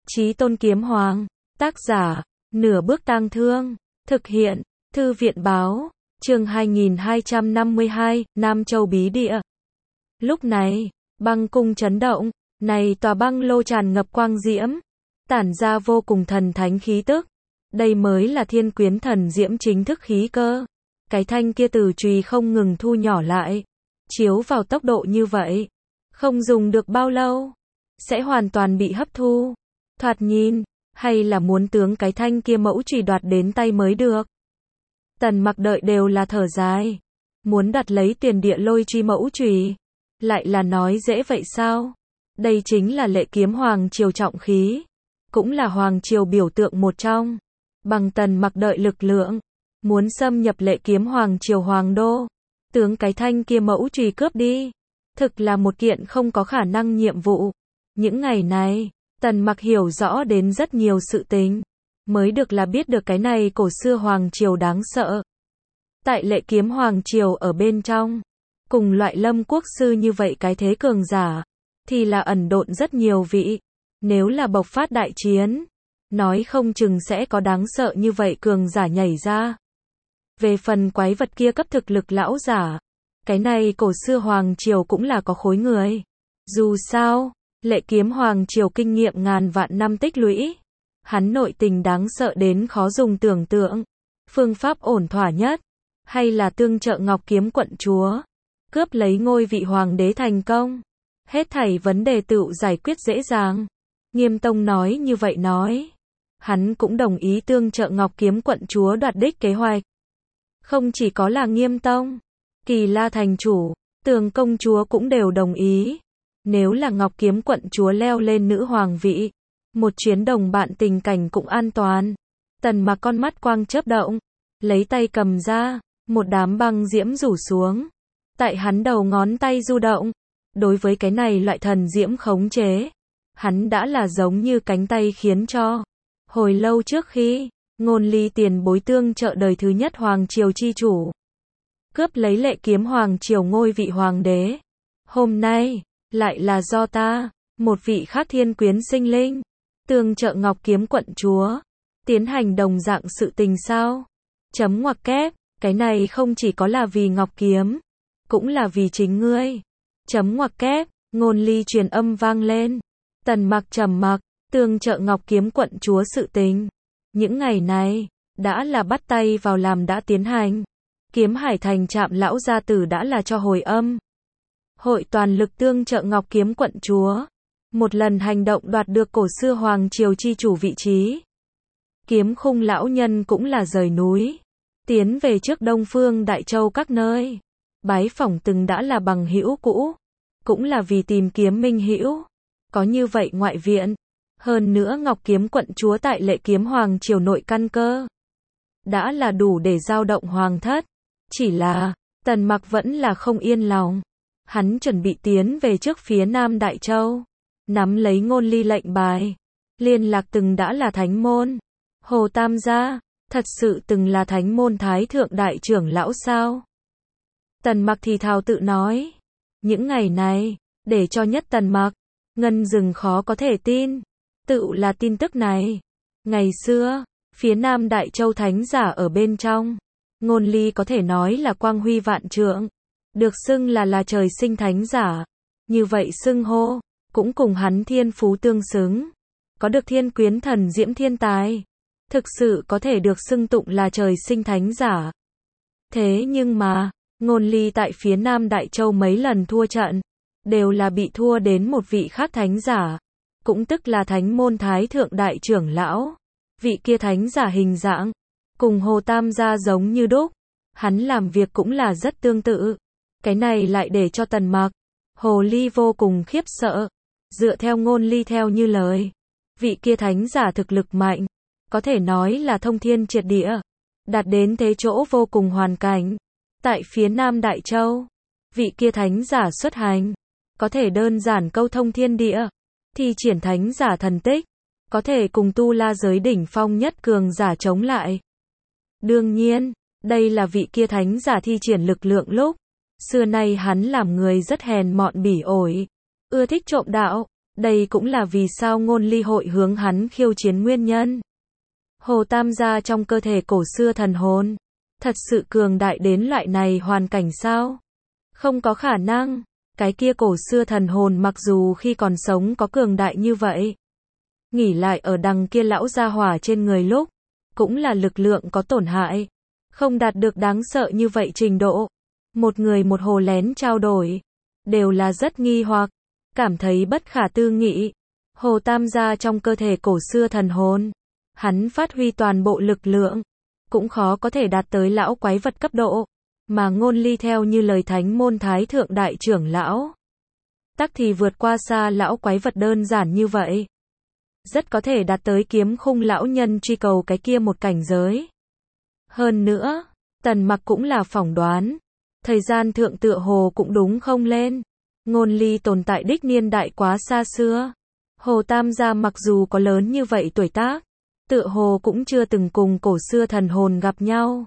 Chí Tôn Kiếm Hoàng, tác giả, Nửa Bước Tang Thương, thực hiện, Thư viện Báo, chương 2252, Nam Châu Bí Địa. Lúc này, băng cung chấn động, này tòa băng lô tràn ngập quang diễm, tản ra vô cùng thần thánh khí tức. Đây mới là Thiên Quyến Thần Diễm chính thức khí cơ. Cái thanh kia từ chùy không ngừng thu nhỏ lại, chiếu vào tốc độ như vậy, không dùng được bao lâu, sẽ hoàn toàn bị hấp thu. Thoạt nhìn, hay là muốn tướng cái thanh kia mẫu chùy đoạt đến tay mới được. Tần Mặc đợi đều là thở dài, muốn đoạt lấy Tiền Địa Lôi Truy mẫu chùy, lại là nói dễ vậy sao? Đây chính là Lệ Kiếm Hoàng triều trọng khí, cũng là hoàng triều biểu tượng một trong. Bằng Tần Mặc đợi lực lượng, muốn xâm nhập Lệ Kiếm Hoàng triều hoàng đô, tướng cái thanh kia mẫu chùy cướp đi, thực là một kiện không có khả năng nhiệm vụ. Những ngày này, Tần Mặc hiểu rõ đến rất nhiều sự tình, mới được là biết được cái này cổ xưa hoàng triều đáng sợ. Tại Lệ Kiếm Hoàng triều ở bên trong, cùng loại Lâm Quốc sư như vậy cái thế cường giả, thì là ẩn độn rất nhiều vị. Nếu là bộc phát đại chiến, nói không chừng sẽ có đáng sợ như vậy cường giả nhảy ra. Về phần quái vật kia cấp thực lực lão giả, cái này cổ xưa hoàng triều cũng là có khối người. Dù sao, Lệ Kiếm Hoàng triều kinh nghiệm ngàn vạn năm tích lũy, hắn nội tình đáng sợ đến khó dùng tưởng tượng. Phương pháp ổn thỏa nhất, hay là tương trợ Ngọc Kiếm quận chúa, cướp lấy ngôi vị hoàng đế thành công. Hết thảy vấn đề tựu giải quyết dễ dàng. Nghiêm Tông nói như vậy nói, hắn cũng đồng ý tương trợ Ngọc Kiếm quận chúa đoạt đích kế hoạch. Không chỉ có là Nghiêm Tông, Kỳ La thành chủ, Tường công chúa cũng đều đồng ý. Nếu là Ngọc Kiếm quận chúa leo lên nữ hoàng vị, một chuyến đồng bạn tình cảnh cũng an toàn. Tần Mặc con mắt quang chớp động, lấy tay cầm ra, một đám băng diễm rủ xuống, tại hắn đầu ngón tay du động. Đối với cái này loại thần diễm khống chế, hắn đã là giống như cánh tay khiến cho. Hồi lâu trước khi, Ngôn Ly tiền bối tương trợ đời thứ nhất hoàng triều chi chủ, cướp lấy Lệ Kiếm Hoàng triều ngôi vị hoàng đế. Hôm nay, lại là do ta, một vị khác thiên quyến sinh linh, tương trợ Ngọc Kiếm quận chúa, tiến hành đồng dạng sự tình sao? Chấm ngoặc kép, cái này không chỉ có là vì Ngọc Kiếm, cũng là vì chính ngươi. Chấm ngoặc kép, Ngôn Ly truyền âm vang lên. Tần Mặc trầm mặc, tương trợ Ngọc Kiếm quận chúa sự tình. Những ngày này, đã là bắt tay vào làm đã tiến hành. Kiếm Hải thành Trạm lão gia tử đã là cho hồi âm. Hội toàn lực tương trợ Ngọc Kiếm quận chúa. Một lần hành động đoạt được cổ xưa hoàng triều chi chủ vị trí. Kiếm Khung lão nhân cũng là rời núi, tiến về trước Đông Phương Đại Châu các nơi, bái phỏng từng đã là bằng hữu cũ, cũng là vì tìm kiếm minh hữu. Có như vậy ngoại viện, hơn nữa Ngọc Kiếm quận chúa tại Lệ Kiếm Hoàng triều nội căn cơ, đã là đủ để giao động hoàng thất. Chỉ là, Tần Mặc vẫn là không yên lòng. Hắn chuẩn bị tiến về trước phía Nam Đại Châu, nắm lấy Ngôn Ly lệnh bài, liên lạc từng đã là thánh môn. Hồ Tam gia, thật sự từng là thánh môn thái thượng đại trưởng lão sao? Tần Mặc thì thào tự nói. Những ngày này, để cho nhất Tần Mặc, ngân rừng khó có thể tin, tự là tin tức này. Ngày xưa, phía Nam Đại Châu thánh giả ở bên trong, Ngôn Ly có thể nói là quang huy vạn trượng, được xưng là trời sinh thánh giả. Như vậy xưng hô, cũng cùng hắn thiên phú tương xứng, có được Thiên Quyến Thần Diễm thiên tài, thực sự có thể được xưng tụng là trời sinh thánh giả. Thế nhưng mà, Ngôn Ly tại phía Nam Đại Châu mấy lần thua trận, đều là bị thua đến một vị khác thánh giả, cũng tức là thánh môn thái thượng đại trưởng lão. Vị kia thánh giả hình dạng, cùng Hồ Tam gia giống như đúc, hắn làm việc cũng là rất tương tự. Cái này lại để cho Tần Mặc, Hồ Ly vô cùng khiếp sợ. Dựa theo Ngôn Ly theo như lời, vị kia thánh giả thực lực mạnh, có thể nói là thông thiên triệt địa, đạt đến thế chỗ vô cùng hoàn cảnh. Tại phía Nam Đại Châu, vị kia thánh giả xuất hành, có thể đơn giản câu thông thiên địa, thi triển thánh giả thần tích, có thể cùng tu la giới đỉnh phong nhất cường giả chống lại. Đương nhiên, đây là vị kia thánh giả thi triển lực lượng lúc xưa nay hắn làm người rất hèn mọn bỉ ổi, ưa thích trộm đạo, Đây cũng là vì sao Ngôn Ly hội hướng hắn khiêu chiến nguyên nhân. Hồ Tam gia trong cơ thể cổ xưa thần hồn, thật sự cường đại đến loại này hoàn cảnh sao? Không có khả năng, cái kia cổ xưa thần hồn mặc dù khi còn sống có cường đại như vậy, nghỉ lại ở đằng kia lão gia hỏa trên người lúc, cũng là lực lượng có tổn hại, không đạt được đáng sợ như vậy trình độ. Một người một hồ lén trao đổi, đều là rất nghi hoặc, cảm thấy bất khả tư nghị. Hồ Tam gia trong cơ thể cổ xưa thần hồn, hắn phát huy toàn bộ lực lượng, cũng khó có thể đạt tới lão quái vật cấp độ, mà Ngôn Ly theo như lời Thánh môn Thái thượng đại trưởng lão, tắc thì vượt qua xa lão quái vật đơn giản như vậy. Rất có thể đạt tới kiếm khung lão nhân truy cầu cái kia một cảnh giới. Hơn nữa, Tần Mặc cũng là phỏng đoán, thời gian thượng tựa hồ cũng đúng không lên. Ngôn Ly tồn tại đích niên đại quá xa xưa. Hồ Tam gia mặc dù có lớn như vậy tuổi tác, tựa hồ cũng chưa từng cùng cổ xưa thần hồn gặp nhau.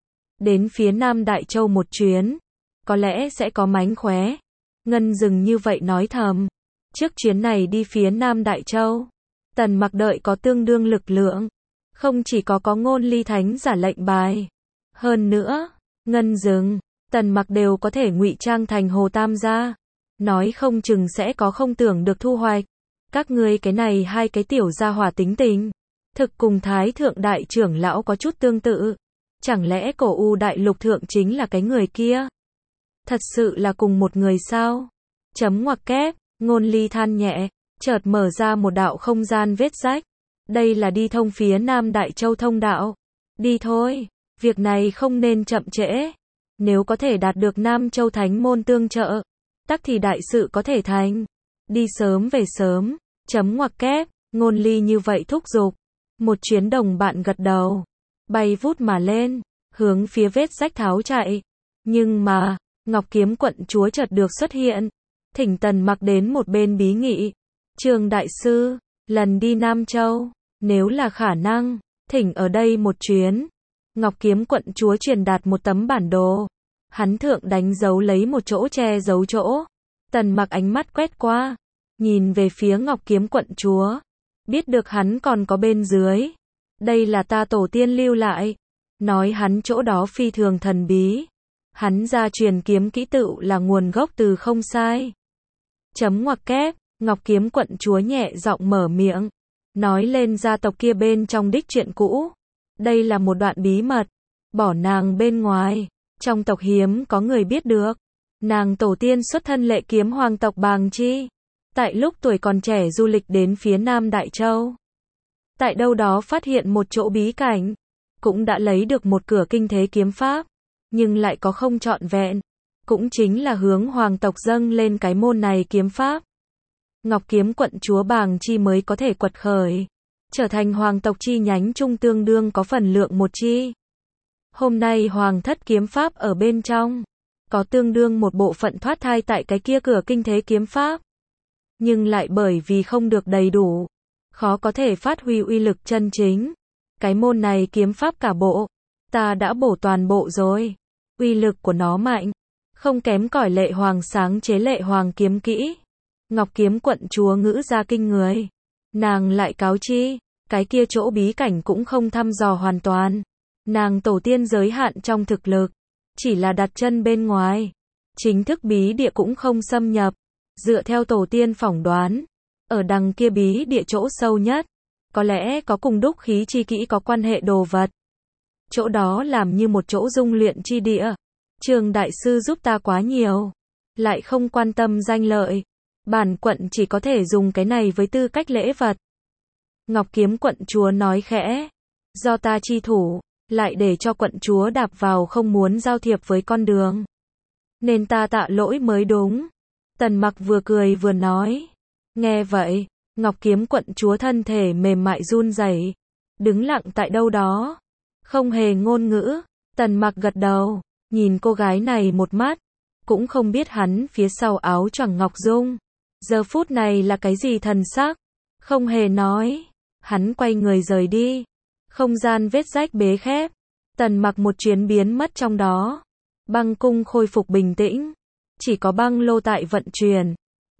Đến phía Nam Đại Châu một chuyến, có lẽ sẽ có mánh khóe. Ngân dừng như vậy nói thầm. Trước chuyến này đi phía Nam Đại Châu, Tần Mặc đợi có tương đương lực lượng. Không chỉ có Ngôn Ly thánh giả lệnh bài. Hơn nữa, Ngân dừng, Tần Mặc đều có thể ngụy trang thành Hồ Tam gia. Nói không chừng sẽ có không tưởng được thu hoạch. Các ngươi cái này hai cái tiểu gia hỏa tính tình, thực cùng Thái thượng đại trưởng lão có chút tương tự. Chẳng lẽ cổ U đại lục thượng chính là cái người kia? Thật sự là cùng một người sao? Chấm ngoặc kép, Ngôn Ly than nhẹ, chợt mở ra một đạo không gian vết rách. Đây là đi thông phía Nam Đại Châu thông đạo. Đi thôi, việc này không nên chậm trễ. Nếu có thể đạt được Nam Châu Thánh môn tương trợ, tắc thì đại sự có thể thành. Đi sớm về sớm, chấm ngoặc kép, Ngôn Ly như vậy thúc giục. Một chuyến đồng bạn gật đầu, bay vút mà lên, hướng phía vết rách tháo chạy. Nhưng mà, Ngọc Kiếm quận chúa chợt được xuất hiện, thỉnh Tần Mặc đến một bên bí nghị. Trường đại sư, lần đi Nam Châu, nếu là khả năng, thỉnh ở đây một chuyến. Ngọc Kiếm quận chúa truyền đạt một tấm bản đồ. Hắn thượng đánh dấu lấy một chỗ che giấu chỗ. Tần Mặc ánh mắt quét qua, nhìn về phía Ngọc Kiếm quận chúa, biết được hắn còn có bên dưới. Đây là ta tổ tiên lưu lại. Nói hắn chỗ đó phi thường thần bí. Hắn gia truyền kiếm kỹ tựu là nguồn gốc từ không sai. Chấm ngoặc kép, Ngọc Kiếm quận chúa nhẹ giọng mở miệng, nói lên gia tộc kia bên trong đích chuyện cũ. Đây là một đoạn bí mật, bỏ nàng bên ngoài, trong tộc hiếm có người biết được. Nàng tổ tiên xuất thân lệ kiếm hoàng tộc Bàng Chi, tại lúc tuổi còn trẻ du lịch đến phía Nam Đại Châu. Tại đâu đó phát hiện một chỗ bí cảnh, cũng đã lấy được một cửa kinh thế kiếm pháp, nhưng lại có không trọn vẹn, cũng chính là hướng hoàng tộc dâng lên cái môn này kiếm pháp. Ngọc Kiếm quận chúa Bàng Chi mới có thể quật khởi, trở thành hoàng tộc chi nhánh trung tương đương có phần lượng một chi. Hôm nay hoàng thất kiếm pháp ở bên trong, có tương đương một bộ phận thoát thai tại cái kia cửa kinh thế kiếm pháp. Nhưng lại bởi vì không được đầy đủ, khó có thể phát huy uy lực chân chính. Cái môn này kiếm pháp cả bộ, ta đã bổ toàn bộ rồi. Uy lực của nó mạnh, không kém cỏi lệ hoàng sáng chế lệ hoàng kiếm kỹ. Ngọc Kiếm quận chúa ngữ ra kinh người. Nàng lại cáo chi, cái kia chỗ bí cảnh cũng không thăm dò hoàn toàn. Nàng tổ tiên giới hạn trong thực lực, chỉ là đặt chân bên ngoài. Chính thức bí địa cũng không xâm nhập. Dựa theo tổ tiên phỏng đoán, ở đằng kia bí địa chỗ sâu nhất, có lẽ có cùng đúc khí chi kỹ có quan hệ đồ vật. Chỗ đó làm như một chỗ dung luyện chi địa. Trường đại sư giúp ta quá nhiều, lại không quan tâm danh lợi. Bản quận chỉ có thể dùng cái này với tư cách lễ vật. Ngọc Kiếm quận chúa nói khẽ, do ta chi thủ, lại để cho quận chúa đạp vào không muốn giao thiệp với con đường. Nên ta tạ lỗi mới đúng. Tần Mặc vừa cười vừa nói. Nghe vậy, Ngọc Kiếm quận chúa thân thể mềm mại run rẩy, đứng lặng tại đâu đó, không hề ngôn ngữ. Tần Mặc gật đầu, nhìn cô gái này một mắt, cũng không biết hắn phía sau áo choàng ngọc dung, giờ phút này là cái gì thần sắc, không hề nói. Hắn quay người rời đi, không gian vết rách bế khép, Tần Mặc một chuyến biến mất trong đó. Băng cung khôi phục bình tĩnh, chỉ có băng lô tại vận chuyển.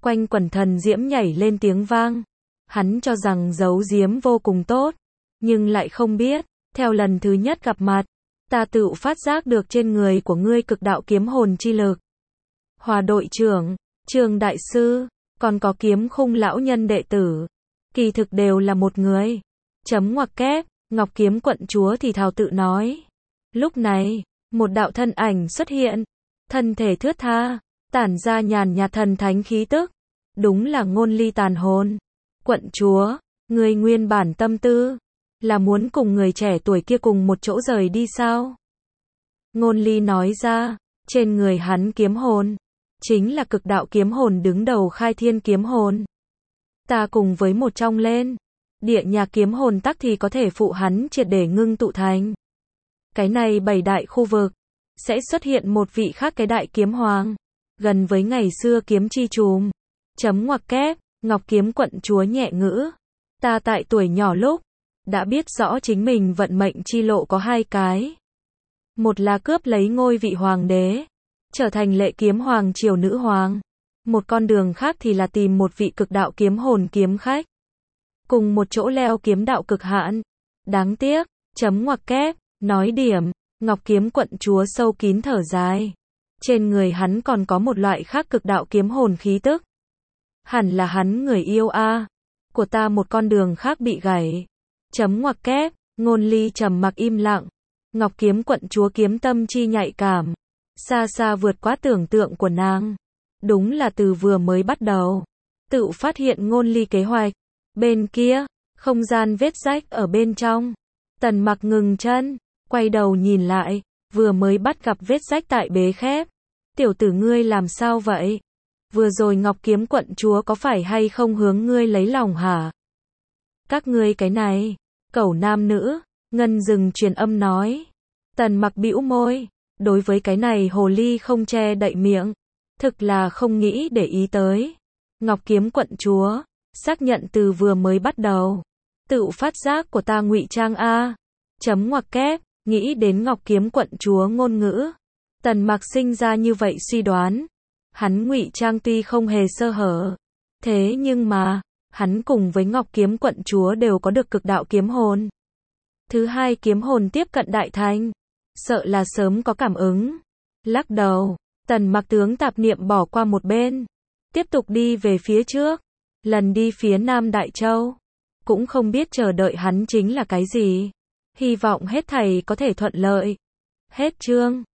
quanh quẩn thần diễm nhảy lên tiếng vang. Hắn cho rằng giấu giếm vô cùng tốt, nhưng lại không biết, theo lần thứ nhất gặp mặt, ta tự phát giác được trên người của ngươi cực đạo kiếm hồn chi lực. Hòa đội trưởng, Trường đại sư, còn có Kiếm Khung lão nhân đệ tử, kỳ thực đều là một người. Chấm ngoặc kép, Ngọc Kiếm quận chúa thì thào tự nói. Lúc này, một đạo thân ảnh xuất hiện, thân thể thướt tha, tản ra nhàn nhạt thần thánh khí tức. Đúng là Ngôn Ly tàn hồn. Quận chúa, người nguyên bản tâm tư là muốn cùng người trẻ tuổi kia cùng một chỗ rời đi sao? Ngôn Ly nói ra, trên người hắn kiếm hồn chính là cực đạo kiếm hồn đứng đầu Khai Thiên kiếm hồn. Ta cùng với một trong lên, Địa Nhạc kiếm hồn tắc thì có thể phụ hắn triệt để ngưng tụ thành. Cái này 7 đại khu vực sẽ xuất hiện một vị khác cái đại kiếm hoàng, gần với ngày xưa kiếm chi trùm. Chấm ngoặc kép, Ngọc Kiếm quận chúa nhẹ ngữ. Ta tại tuổi nhỏ lúc đã biết rõ chính mình vận mệnh chi lộ có hai cái. Một là cướp lấy ngôi vị hoàng đế, trở thành Lệ Kiếm Hoàng triều nữ hoàng. Một con đường khác thì là tìm một vị cực đạo kiếm hồn kiếm khách, cùng một chỗ leo kiếm đạo cực hạn. Đáng tiếc, chấm ngoặc kép, nói điểm, Ngọc Kiếm quận chúa sâu kín thở dài. Trên người hắn còn có một loại khác cực đạo kiếm hồn khí tức. Hẳn là hắn người yêu a của ta một con đường khác bị gãy. Chấm ngoặc kép, Ngôn Ly trầm mặc im lặng. Ngọc Kiếm quận chúa kiếm tâm chi nhạy cảm, xa xa vượt quá tưởng tượng của nàng. Đúng là từ vừa mới bắt đầu, tự phát hiện Ngôn Ly kế hoạch. Bên kia, không gian vết rách ở bên trong. Tần Mặc ngừng chân, quay đầu nhìn lại, vừa mới bắt gặp vết rách tại bế khép. Tiểu tử ngươi làm sao vậy? Vừa rồi Ngọc Kiếm quận chúa có phải hay không hướng ngươi lấy lòng hả? Các ngươi cái này, cẩu nam nữ, Ngân Dừng truyền âm nói. Tần Mặc bĩu môi, đối với cái này hồ ly không che đậy miệng, thực là không nghĩ để ý tới. Ngọc Kiếm quận chúa, xác nhận từ vừa mới bắt đầu, tự phát giác của ta ngụy trang a. Chấm ngoặc kép, nghĩ đến Ngọc Kiếm quận chúa ngôn ngữ, Tần Mặc sinh ra như vậy suy đoán. Hắn ngụy trang tuy không hề sơ hở, thế nhưng mà, hắn cùng với Ngọc Kiếm quận chúa đều có được cực đạo kiếm hồn. Thứ hai kiếm hồn tiếp cận đại thành, sợ là sớm có cảm ứng. Lắc đầu, Tần Mặc tướng tạp niệm bỏ qua một bên, tiếp tục đi về phía trước. Lần đi phía Nam Đại Châu, cũng không biết chờ đợi hắn chính là cái gì. Hy vọng hết thảy có thể thuận lợi. Hết chương.